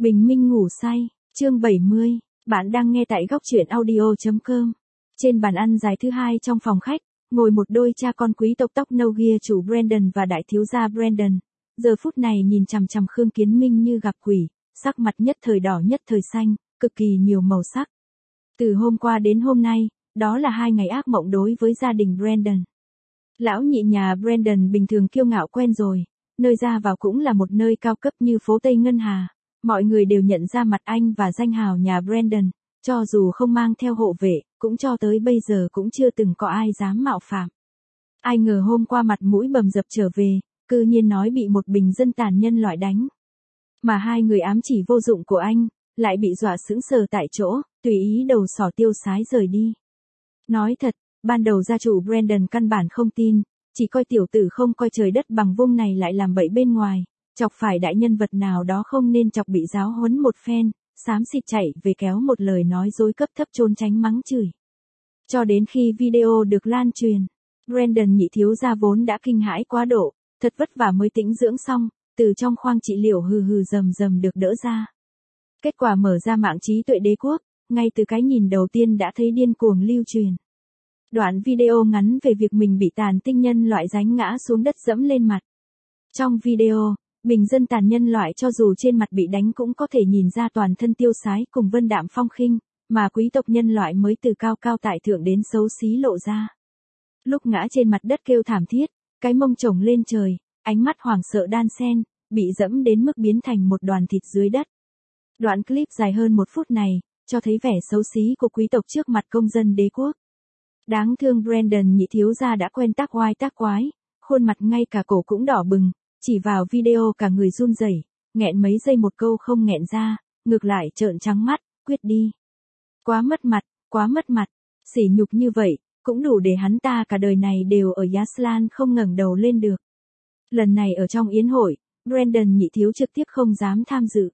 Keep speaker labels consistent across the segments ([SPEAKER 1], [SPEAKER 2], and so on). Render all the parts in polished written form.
[SPEAKER 1] Bình minh ngủ say, chương 70, bạn đang nghe tại góc truyện audio.com. Trên bàn ăn dài thứ hai trong phòng khách, ngồi một đôi cha con quý tộc tóc nâu ghia chủ Brandon và đại thiếu gia Brandon. Giờ phút này nhìn chằm chằm Khương Kiến Minh như gặp quỷ, sắc mặt nhất thời đỏ nhất thời xanh, cực kỳ nhiều màu sắc. Từ hôm qua đến hôm nay, đó là 2 ngày ác mộng đối với gia đình Brandon. Lão nhị nhà Brandon bình thường kiêu ngạo quen rồi, nơi ra vào cũng là một nơi cao cấp như phố Tây Ngân Hà. Mọi người đều nhận ra mặt anh và danh hào nhà Brandon, cho dù không mang theo hộ vệ, cũng cho tới bây giờ cũng chưa từng có ai dám mạo phạm. Ai ngờ hôm qua mặt mũi bầm dập trở về, cư nhiên nói bị một bình dân tàn nhân loại đánh. Mà 2 người ám chỉ vô dụng của anh, lại bị dọa sững sờ tại chỗ, tùy ý đầu sỏ tiêu sái rời đi. Nói thật, ban đầu gia chủ Brandon căn bản không tin, chỉ coi tiểu tử không coi trời đất bằng vung này lại làm bậy bên ngoài. Chọc phải đại nhân vật nào đó không nên chọc bị giáo huấn một phen, xám xịt chạy về kéo một lời nói dối cấp thấp trốn tránh mắng chửi. Cho đến khi video được lan truyền, Brandon nhị thiếu gia vốn đã kinh hãi quá độ, thật vất vả mới tĩnh dưỡng xong, từ trong khoang trị liệu hừ hừ rầm rầm được đỡ ra. Kết quả mở ra mạng trí tuệ đế quốc, ngay từ cái nhìn đầu tiên đã thấy điên cuồng lưu truyền. Đoạn video ngắn về việc mình bị tàn tinh nhân loại giáng ngã xuống đất dẫm lên mặt. Trong video, bình dân tàn nhân loại cho dù trên mặt bị đánh cũng có thể nhìn ra toàn thân tiêu sái cùng vân đạm phong khinh, mà quý tộc nhân loại mới từ cao cao tại thượng đến xấu xí lộ ra. Lúc ngã trên mặt đất kêu thảm thiết, cái mông chổng lên trời, ánh mắt hoảng sợ đan xen, bị dẫm đến mức biến thành một đoàn thịt dưới đất. Đoạn clip dài hơn 1 phút này, cho thấy vẻ xấu xí của quý tộc trước mặt công dân đế quốc. Đáng thương Brandon nhị thiếu gia đã quen tác oai tác quái, khuôn mặt ngay cả cổ cũng đỏ bừng. Chỉ vào video cả người run rẩy, nghẹn mấy giây một câu không nghẹn ra, ngược lại trợn trắng mắt, quyết đi. Quá mất mặt, sỉ nhục như vậy, cũng đủ để hắn ta cả đời này đều ở Yaslan không ngẩng đầu lên được. Lần này ở trong yến hội, Brandon nhị thiếu trực tiếp không dám tham dự.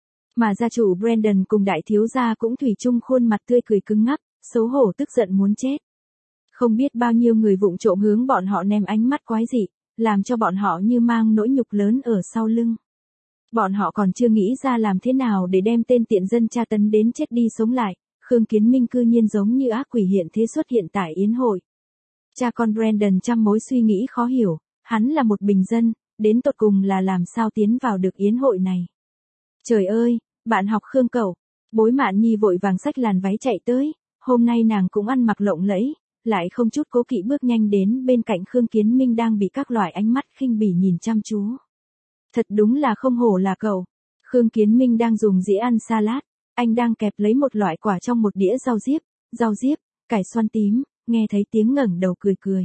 [SPEAKER 1] Mà gia chủ Brandon cùng đại thiếu gia cũng thủy chung khuôn mặt tươi cười cứng ngắc, xấu hổ tức giận muốn chết. Không biết bao nhiêu người vụng trộm hướng bọn họ ném ánh mắt quái dị, làm cho bọn họ như mang nỗi nhục lớn ở sau lưng. Bọn họ còn chưa nghĩ ra làm thế nào để đem tên tiện dân tra tấn đến chết đi sống lại, Khương Kiến Minh cư nhiên giống như ác quỷ hiện thế xuất hiện tại yến hội. Cha con Brandon trăm mối suy nghĩ khó hiểu, hắn là một bình dân, đến tột cùng là làm sao tiến vào được yến hội này. Trời ơi, bạn học Khương cậu, Bối Mạn Nhi vội vàng xách làn váy chạy tới, hôm nay nàng cũng ăn mặc lộng lẫy. Lại không chút cố kỵ bước nhanh đến bên cạnh Khương Kiến Minh đang bị các loại ánh mắt khinh bỉ nhìn chăm chú. Thật đúng là không hổ là cậu. Khương Kiến Minh đang dùng dĩa ăn salad, anh đang kẹp lấy một loại quả trong một đĩa rau diếp, cải xoăn tím, nghe thấy tiếng ngẩng đầu cười cười.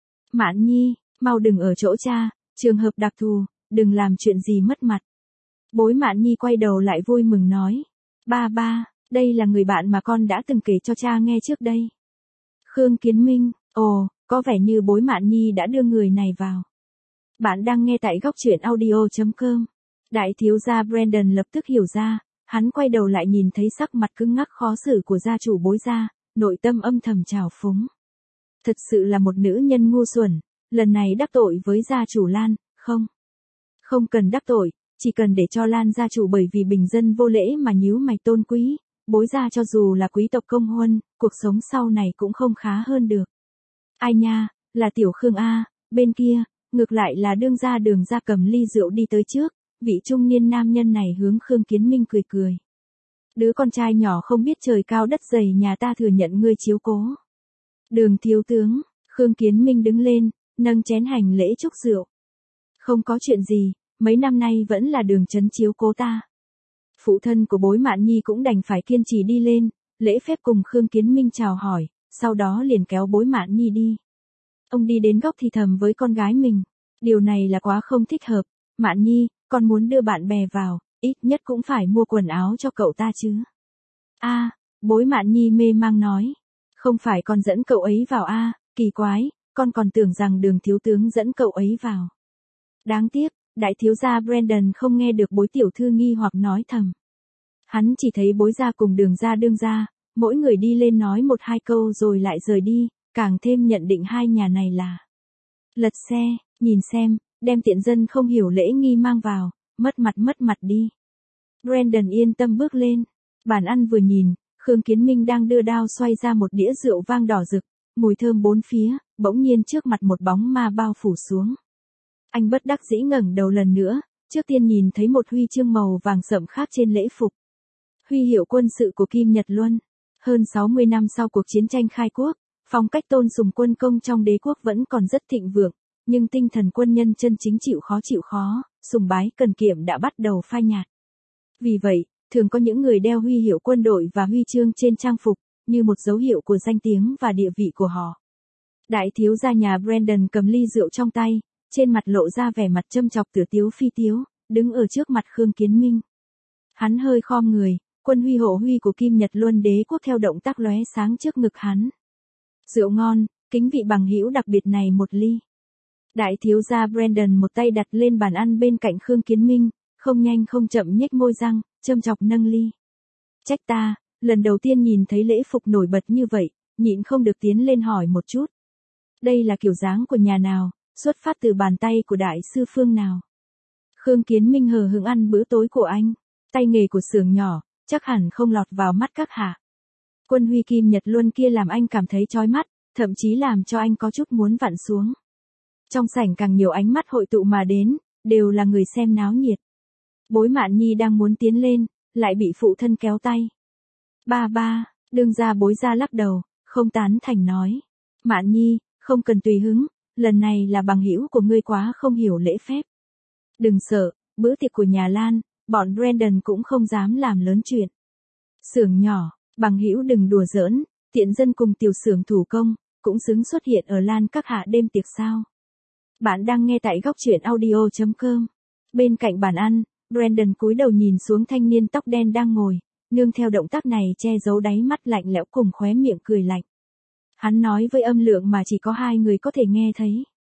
[SPEAKER 1] Mạn Nhi, mau đừng ở chỗ cha, trường hợp đặc thù, đừng làm chuyện gì mất mặt. Bối Mạn Nhi quay đầu lại vui mừng nói. Ba, đây là người bạn mà con đã từng kể cho cha nghe trước đây. Khương Kiến Minh, ồ, có vẻ như Bối Mạn Nhi đã đưa người này vào. Bạn đang nghe tại góc truyện audio.com. Đại thiếu gia Brandon lập tức hiểu ra, hắn quay đầu lại nhìn thấy sắc mặt cứng ngắc khó xử của gia chủ Bối gia, nội tâm âm thầm trào phúng. Thật sự là một nữ nhân ngu xuẩn, lần này đắc tội với gia chủ Lan, không cần đắc tội, chỉ cần để cho Lan gia chủ bởi vì bình dân vô lễ mà nhíu mày tôn quý. Bối gia cho dù là quý tộc công huân, cuộc sống sau này cũng không khá hơn được. Ai nha, là tiểu Khương A, bên kia, ngược lại là đương gia Đường gia cầm ly rượu đi tới trước, vị trung niên nam nhân này hướng Khương Kiến Minh cười cười. Đứa con trai nhỏ không biết trời cao đất dày nhà ta thừa nhận ngươi chiếu cố. Đường thiếu tướng, Khương Kiến Minh đứng lên, nâng chén hành lễ chúc rượu. Không có chuyện gì, mấy năm nay vẫn là Đường trấn chiếu cố ta. Phụ thân của Bối Mạn Nhi cũng đành phải kiên trì đi lên, lễ phép cùng Khương Kiến Minh chào hỏi, sau đó liền kéo Bối Mạn Nhi đi. Ông đi đến góc thì thầm với con gái mình, điều này là quá không thích hợp, Mạn Nhi, con muốn đưa bạn bè vào, ít nhất cũng phải mua quần áo cho cậu ta chứ. Bối Mạn Nhi mê mang nói, không phải con dẫn cậu ấy vào kỳ quái, con còn tưởng rằng Đường thiếu tướng dẫn cậu ấy vào. Đáng tiếc. Đại thiếu gia Brandon không nghe được Bối tiểu thư nghi hoặc nói thầm. Hắn chỉ thấy Bối gia cùng Đường gia đương gia, mỗi người đi lên nói 1-2 câu rồi lại rời đi, càng thêm nhận định hai nhà này là lật xe, nhìn xem, đem tiện dân không hiểu lễ nghi mang vào, mất mặt đi. Brandon yên tâm bước lên. Bàn ăn vừa nhìn, Khương Kiến Minh đang đưa đao xoay ra một đĩa rượu vang đỏ rực, mùi thơm bốn phía, bỗng nhiên trước mặt một bóng ma bao phủ xuống. Anh bất đắc dĩ ngẩng đầu lần nữa, trước tiên nhìn thấy một huy chương màu vàng sẫm khác trên lễ phục. Huy hiệu quân sự của Kim Nhật Luân. Hơn 60 năm sau cuộc chiến tranh khai quốc, phong cách tôn sùng quân công trong đế quốc vẫn còn rất thịnh vượng, nhưng tinh thần quân nhân chân chính chịu khó, sùng bái cần kiệm đã bắt đầu phai nhạt. Vì vậy, thường có những người đeo huy hiệu quân đội và huy chương trên trang phục, như một dấu hiệu của danh tiếng và địa vị của họ. Đại thiếu gia nhà Brandon cầm ly rượu trong tay, trên mặt lộ ra vẻ mặt châm chọc tựa tiếu phi tiếu, đứng ở trước mặt Khương Kiến Minh. Hắn hơi khom người, quân huy hộ huy của Kim Nhật Luân đế quốc theo động tác lóe sáng trước ngực hắn. Rượu ngon, kính vị bằng hữu đặc biệt này một ly. Đại thiếu gia Brandon một tay đặt lên bàn ăn bên cạnh Khương Kiến Minh, không nhanh không chậm nhếch môi răng, châm chọc nâng ly. Trách ta, lần đầu tiên nhìn thấy lễ phục nổi bật như vậy, nhịn không được tiến lên hỏi một chút. Đây là kiểu dáng của nhà nào, xuất phát từ bàn tay của đại sư phương nào? Khương Kiến Minh hờ hững ăn bữa tối của anh, tay nghề của xưởng nhỏ, chắc hẳn không lọt vào mắt các hạ. Quân huy Kim Nhật Luân kia làm anh cảm thấy chói mắt, thậm chí làm cho anh có chút muốn vặn xuống. Trong sảnh càng nhiều ánh mắt hội tụ mà đến, đều là người xem náo nhiệt. Bối Mạn Nhi đang muốn tiến lên, lại bị phụ thân kéo tay. Ba, đương gia bối ra lắc đầu, không tán thành nói. Mạn Nhi, không cần tùy hứng, lần này là bằng hữu của ngươi quá không hiểu lễ phép. Đừng sợ, bữa tiệc của nhà Lan, bọn Brandon cũng không dám làm lớn chuyện. Xưởng nhỏ, bằng hữu đừng đùa giỡn, tiện dân cùng tiểu xưởng thủ công, cũng xứng xuất hiện ở Lan các hạ đêm tiệc sao. Bạn đang nghe tại góc truyện audio.com. Bên cạnh bàn ăn, Brandon cúi đầu nhìn xuống thanh niên tóc đen đang ngồi, nương theo động tác này che giấu đáy mắt lạnh lẽo cùng khóe miệng cười lạnh. Hắn nói với âm lượng mà chỉ có hai người có thể nghe thấy.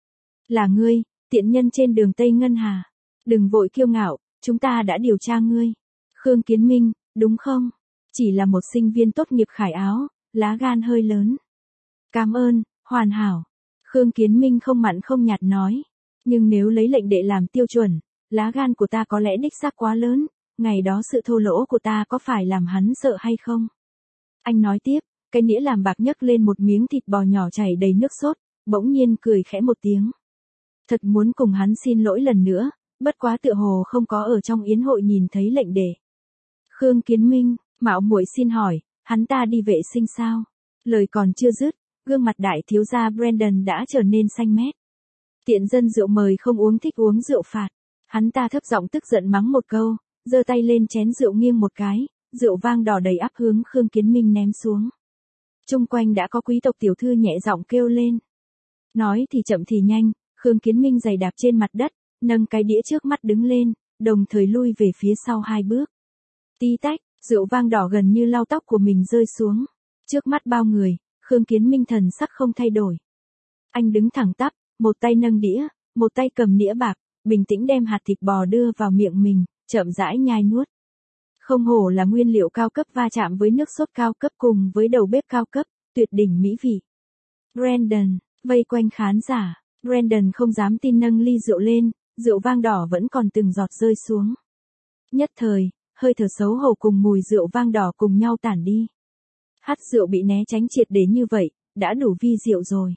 [SPEAKER 1] Là ngươi, tiện nhân trên đường Tây Ngân Hà. Đừng vội kiêu ngạo, chúng ta đã điều tra ngươi. Khương Kiến Minh, đúng không? Chỉ là một sinh viên tốt nghiệp khải áo, lá gan hơi lớn. Cảm ơn, hoàn hảo. Khương Kiến Minh không mặn không nhạt nói. Nhưng nếu lấy lệnh đệ làm tiêu chuẩn, lá gan của ta có lẽ đích xác quá lớn, ngày đó sự thô lỗ của ta có phải làm hắn sợ hay không? Anh nói tiếp, cái nĩa làm bạc nhấc lên một miếng thịt bò nhỏ chảy đầy nước sốt, bỗng nhiên cười khẽ một tiếng. Thật muốn cùng hắn xin lỗi lần nữa, bất quá tựa hồ không có ở trong yến hội nhìn thấy lệnh đệ. Khương Kiến Minh, mạo muội xin hỏi, hắn ta đi vệ sinh sao? Lời còn chưa dứt, gương mặt đại thiếu gia Brandon đã trở nên xanh mét. Tiện dân rượu mời không uống thích uống rượu phạt. Hắn ta thấp giọng tức giận mắng một câu, giơ tay lên chén rượu nghiêng một cái, rượu vang đỏ đầy ắp hướng Khương Kiến Minh ném xuống. Chung quanh đã có quý tộc tiểu thư nhẹ giọng kêu lên. Nói thì chậm thì nhanh, Khương Kiến Minh giày đạp trên mặt đất, nâng cái đĩa trước mắt đứng lên, đồng thời lui về phía sau 2 bước. Tí tách, rượu vang đỏ gần như lau tóc của mình rơi xuống. Trước mắt bao người, Khương Kiến Minh thần sắc không thay đổi. Anh đứng thẳng tắp, một tay nâng đĩa, một tay cầm nĩa bạc, bình tĩnh đem hạt thịt bò đưa vào miệng mình, chậm rãi nhai nuốt. Không hổ là nguyên liệu cao cấp va chạm với nước sốt cao cấp cùng với đầu bếp cao cấp, tuyệt đỉnh mỹ vị. Brandon, vây quanh khán giả, Brandon không dám tin nâng ly rượu lên, rượu vang đỏ vẫn còn từng giọt rơi xuống. Nhất thời, hơi thở xấu hổ cùng mùi rượu vang đỏ cùng nhau tản đi. Hắt rượu bị né tránh triệt để như vậy, đã đủ vi diệu rồi.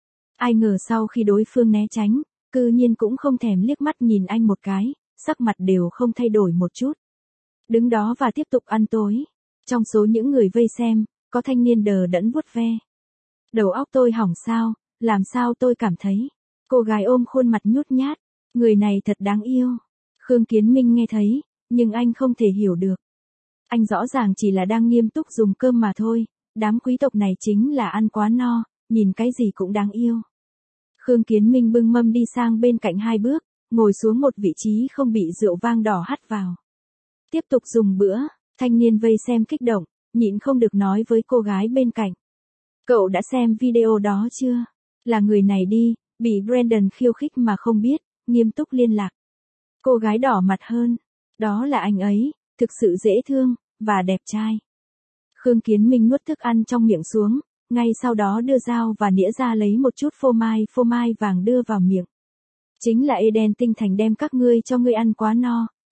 [SPEAKER 1] Ai ngờ sau khi đối phương né tránh, cư nhiên cũng không thèm liếc mắt nhìn anh một cái, sắc mặt đều không thay đổi một chút. Đứng đó và tiếp tục ăn tối. Trong số những người vây xem, có thanh niên đờ đẫn vuốt ve. Đầu óc tôi hỏng sao, làm sao tôi cảm thấy. Cô gái ôm khuôn mặt nhút nhát, người này thật đáng yêu. Khương Kiến Minh nghe thấy, nhưng anh không thể hiểu được. Anh rõ ràng chỉ là đang nghiêm túc dùng cơm mà thôi, đám quý tộc này chính là ăn quá no, nhìn cái gì cũng đáng yêu. Khương Kiến Minh bưng mâm đi sang bên cạnh 2 bước, ngồi xuống một vị trí không bị rượu vang đỏ hắt vào. Tiếp tục dùng bữa, thanh niên vây xem kích động, nhịn không được nói với cô gái bên cạnh. Cậu đã xem video đó chưa? Là người này đi, bị Brandon khiêu khích mà không biết, nghiêm túc liên lạc. Cô gái đỏ mặt hơn. Đó là anh ấy, thực sự dễ thương, và đẹp trai. Khương Kiến Minh nuốt thức ăn trong miệng xuống, ngay sau đó đưa dao và nĩa ra lấy một chút phô mai vàng đưa vào miệng. Chính là Eden tinh thành đem các ngươi cho ngươi ăn quá no,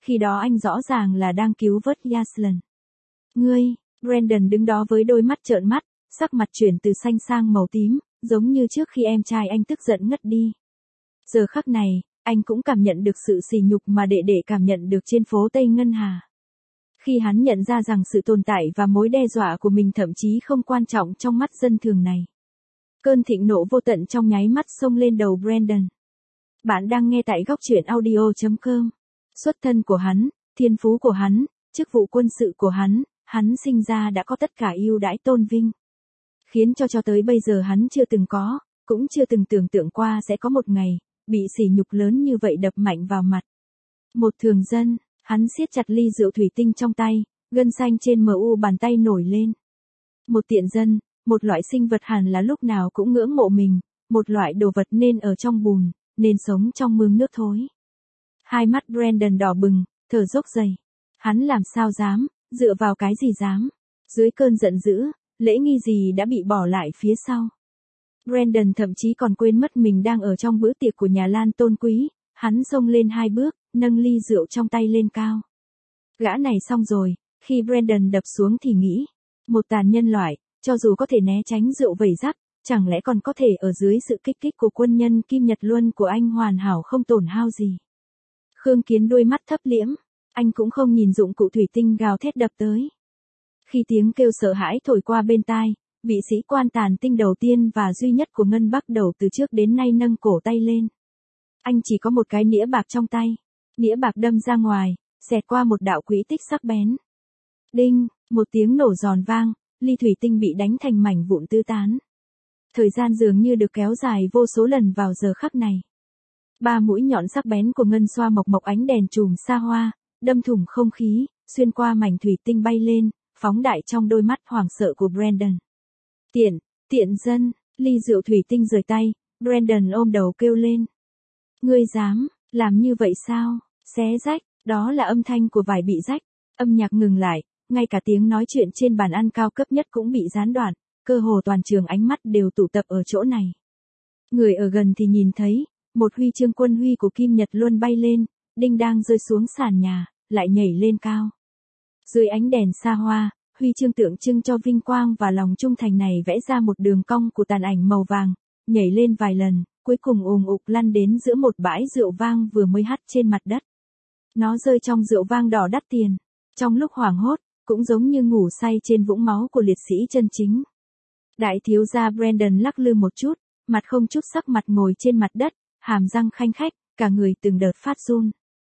[SPEAKER 1] khi đó anh rõ ràng là đang cứu vớt Yaslan. Ngươi, Brandon đứng đó với đôi mắt trợn mắt, sắc mặt chuyển từ xanh sang màu tím, giống như trước khi em trai anh tức giận ngất đi. Giờ khắc này, anh cũng cảm nhận được sự sỉ nhục mà đệ đệ cảm nhận được trên phố Tây Ngân Hà. Khi hắn nhận ra rằng sự tồn tại và mối đe dọa của mình thậm chí không quan trọng trong mắt dân thường này. Cơn thịnh nộ vô tận trong nháy mắt xông lên đầu Brandon. Bạn đang nghe tại góc truyện audio.com. Xuất thân của hắn, thiên phú của hắn, chức vụ quân sự của hắn sinh ra đã có tất cả ưu đãi tôn vinh. Khiến cho tới bây giờ hắn chưa từng có, cũng chưa từng tưởng tượng qua sẽ có một ngày, bị sỉ nhục lớn như vậy đập mạnh vào mặt. Một thường dân, hắn siết chặt ly rượu thủy tinh trong tay, gân xanh trên mu bàn tay nổi lên. Một tiện dân, một loại sinh vật hẳn là lúc nào cũng ngưỡng mộ mình, một loại đồ vật nên ở trong bùn, nên sống trong mương nước thối. Hai mắt Brandon đỏ bừng, thở dốc dày. Hắn làm sao dám, dựa vào cái gì dám. Dưới cơn giận dữ, lễ nghi gì đã bị bỏ lại phía sau. Brandon thậm chí còn quên mất mình đang ở trong bữa tiệc của nhà Lan tôn quý, hắn xông lên 2 bước, nâng ly rượu trong tay lên cao. Gã này xong rồi, khi Brandon đập xuống thì nghĩ, một tàn nhân loại, cho dù có thể né tránh rượu vẩy rắc, chẳng lẽ còn có thể ở dưới sự kích thích của quân nhân Kim Nhật Luân của anh hoàn hảo không tổn hao gì. Khương Kiến đôi mắt thấp liễm, anh cũng không nhìn dụng cụ thủy tinh gào thét đập tới. Khi tiếng kêu sợ hãi thổi qua bên tai, vị sĩ quan tàn tinh đầu tiên và duy nhất của Ngân Bắc Đầu từ trước đến nay nâng cổ tay lên. Anh chỉ có một cái nĩa bạc trong tay, nĩa bạc đâm ra ngoài, xẹt qua một đạo quỹ tích sắc bén. Đinh, một tiếng nổ giòn vang, ly thủy tinh bị đánh thành mảnh vụn tứ tán. Thời gian dường như được kéo dài vô số lần vào giờ khắc này. 3 mũi nhọn sắc bén của ngân xoa mộc mộc ánh đèn chùm xa hoa, đâm thủng không khí, xuyên qua mảnh thủy tinh bay lên, phóng đại trong đôi mắt hoảng sợ của Brandon. Tiện dân, ly rượu thủy tinh rời tay, Brandon ôm đầu kêu lên. Ngươi dám, làm như vậy sao, xé rách, đó là âm thanh của vải bị rách, âm nhạc ngừng lại, ngay cả tiếng nói chuyện trên bàn ăn cao cấp nhất cũng bị gián đoạn, cơ hồ toàn trường ánh mắt đều tụ tập ở chỗ này. Người ở gần thì nhìn thấy, một huy chương quân huy của Kim Nhật Luân bay lên, đinh đang rơi xuống sàn nhà, lại nhảy lên cao. Dưới ánh đèn xa hoa, huy chương tượng trưng cho vinh quang và lòng trung thành này vẽ ra một đường cong của tàn ảnh màu vàng, nhảy lên vài lần, cuối cùng ùm ụp lăn đến giữa một bãi rượu vang vừa mới hắt trên mặt đất. Nó rơi trong rượu vang đỏ đắt tiền, trong lúc hoảng hốt, cũng giống như ngủ say trên vũng máu của liệt sĩ chân chính. Đại thiếu gia Brandon lắc lư một chút, mặt không chút sắc mặt ngồi trên mặt đất, hàm răng khanh khách, cả người từng đợt phát run.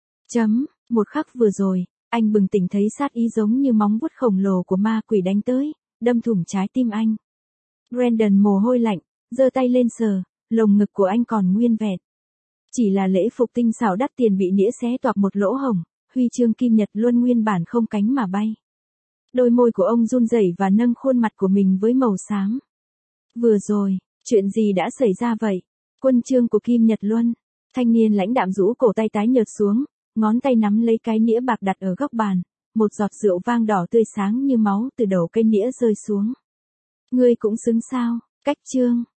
[SPEAKER 1] Một khắc vừa rồi, anh bừng tỉnh thấy sát ý giống như móng vuốt khổng lồ của ma quỷ đánh tới, đâm thủng trái tim anh. Brandon mồ hôi lạnh, giơ tay lên sờ, lồng ngực của anh còn nguyên vẹn. Chỉ là lễ phục tinh xảo đắt tiền bị nĩa xé toạc một lỗ hổng, huy chương Kim Nhật Luân nguyên bản không cánh mà bay. Đôi môi của ông run rẩy và nâng khuôn mặt của mình với màu xám. Vừa rồi, chuyện gì đã xảy ra vậy? Quân chương của Kim Nhật Luân. Thanh niên lãnh đạm rũ cổ tay tái nhợt xuống, ngón tay nắm lấy cái nĩa bạc đặt ở góc bàn, một giọt rượu vang đỏ tươi sáng như máu từ đầu cây nĩa rơi xuống. Ngươi cũng xứng sao? Cách chương.